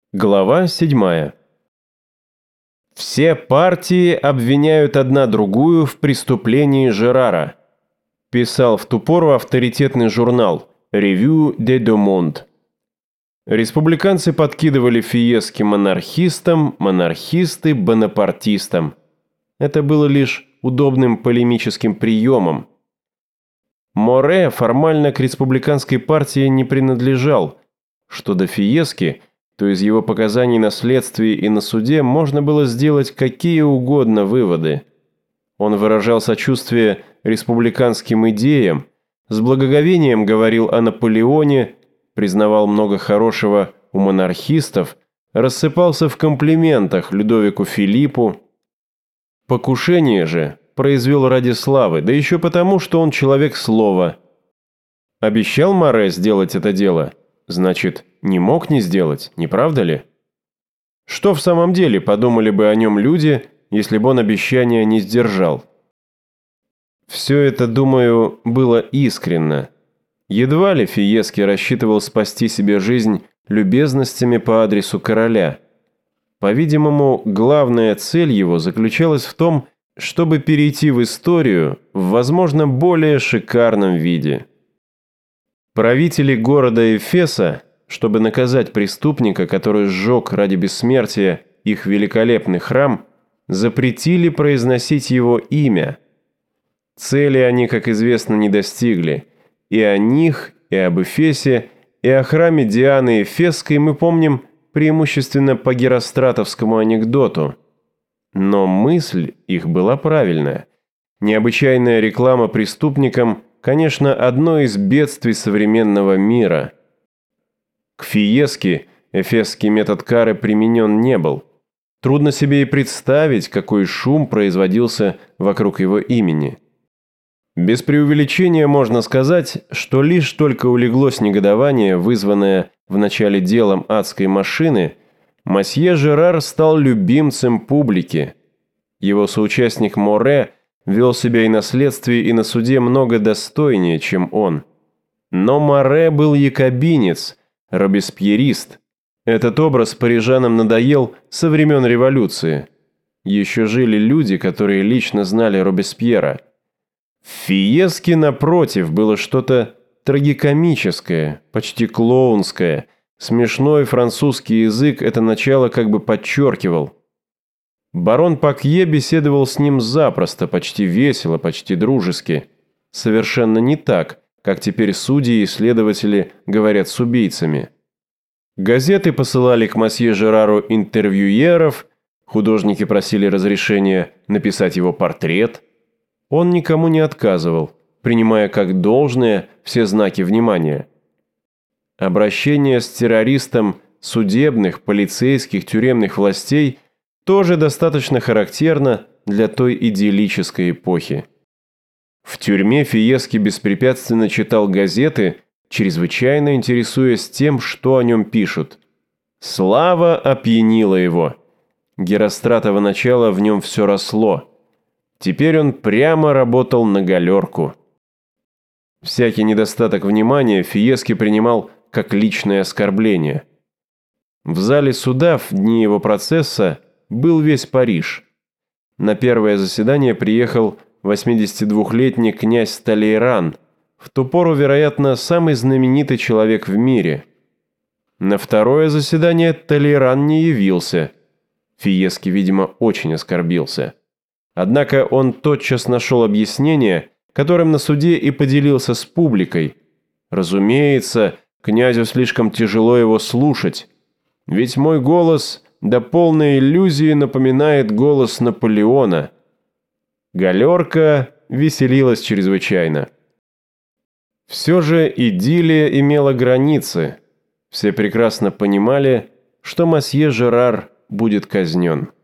Глава 7. Все партии обвиняют одна другую в преступлении Жерара, писал в ту пору авторитетный журнал «Revue des Deux Mondes». Республиканцы подкидывали Фиески монархистам, монархисты – бонапартистам. Это было лишь удобным полемическим приемом. Море формально к республиканской партии не принадлежал, что до Фиески – то из его показаний на следствии и на суде можно было сделать какие угодно выводы. Он выражал сочувствие республиканским идеям, с благоговением говорил о Наполеоне, признавал много хорошего у монархистов, рассыпался в комплиментах Людовику Филиппу. Покушение же произвел ради славы, да еще потому, что он человек слова. Обещал Море сделать это дело, значит, не мог не сделать, не правда ли? Что в самом деле подумали бы о нем люди, если бы он обещания не сдержал? Все это, думаю, было искренно. Едва ли Фиески рассчитывал спасти себе жизнь любезностями по адресу короля. По-видимому, главная цель его заключалась в том, чтобы перейти в историю в, возможно, более шикарном виде. Правители города Эфеса, чтобы наказать преступника, который сжег ради бессмертия их великолепный храм, запретили произносить его имя. Цели они, как известно, не достигли. И о них, и об Эфесе, и о храме Дианы Эфесской мы помним преимущественно по геростратовскому анекдоту. Но мысль их была правильная. Необычайная реклама преступникам, конечно, одно из бедствий современного мира. К Фиеске эфесский метод кары применен не был. Трудно себе и представить, какой шум производился вокруг его имени. Без преувеличения можно сказать, что лишь только улеглось негодование, вызванное в начале делом адской машины, мосье Жерар стал любимцем публики. Его соучастник Море вел себя и на следствии, и на суде много достойнее, чем он. Но Море был якобинец, робеспьерист. Этот образ парижанам надоел со времен революции. Еще жили люди, которые лично знали Робеспьера. В Фиеске, напротив, было что-то трагикомическое, почти клоунское. Смешной французский язык это начало как бы подчеркивал. Барон Пакье беседовал с ним запросто, почти весело, почти дружески. Совершенно не так, как теперь судьи и следователи говорят с убийцами. Газеты посылали к мосье Жерару интервьюеров, художники просили разрешения написать его портрет. Он никому не отказывал, принимая как должное все знаки внимания. Обращение с террористом судебных, полицейских, тюремных властей тоже достаточно характерно для той идиллической эпохи. В тюрьме Фиески беспрепятственно читал газеты, чрезвычайно интересуясь тем, что о нем пишут. Слава опьянила его. Геростратово начало в нем все росло. Теперь он прямо работал на галерку. Всякий недостаток внимания Фиески принимал как личное оскорбление. В зале суда в дни его процесса был весь Париж. На первое заседание приехал 82-летний князь Талейран, в ту пору, вероятно, самый знаменитый человек в мире. На второе заседание Талейран не явился. Фиески, видимо, очень оскорбился. Однако он тотчас нашел объяснение, которым на суде и поделился с публикой. Разумеется, князю слишком тяжело его слушать, ведь мой голос до полной иллюзии напоминает голос Наполеона. Галерка веселилась чрезвычайно. Все же идиллия имела границы. Все прекрасно понимали, что мосье Жерар будет казнен.